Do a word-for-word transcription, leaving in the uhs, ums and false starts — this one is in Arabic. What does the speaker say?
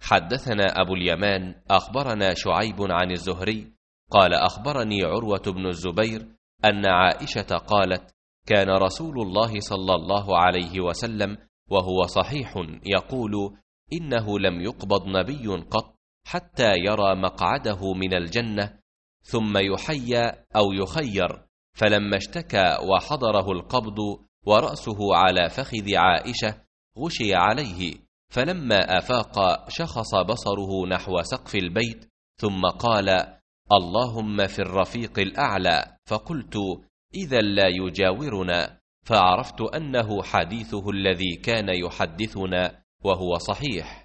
حدثنا أبو اليمان أخبرنا شعيب عن الزهري قال أخبرني عروة بن الزبير أن عائشة قالت كان رسول الله صلى الله عليه وسلم وهو صحيح يقول إنه لم يقبض نبي قط حتى يرى مقعده من الجنة ثم يحيى أو يخير، فلما اشتكى وحضره القبض ورأسه على فخذ عائشة غشي عليه، فلما أفاق شخص بصره نحو سقف البيت ثم قال اللهم في الرفيق الأعلى، فقلت إذا لا يجاورنا، فعرفت أنه حديثه الذي كان يحدثنا وهو صحيح.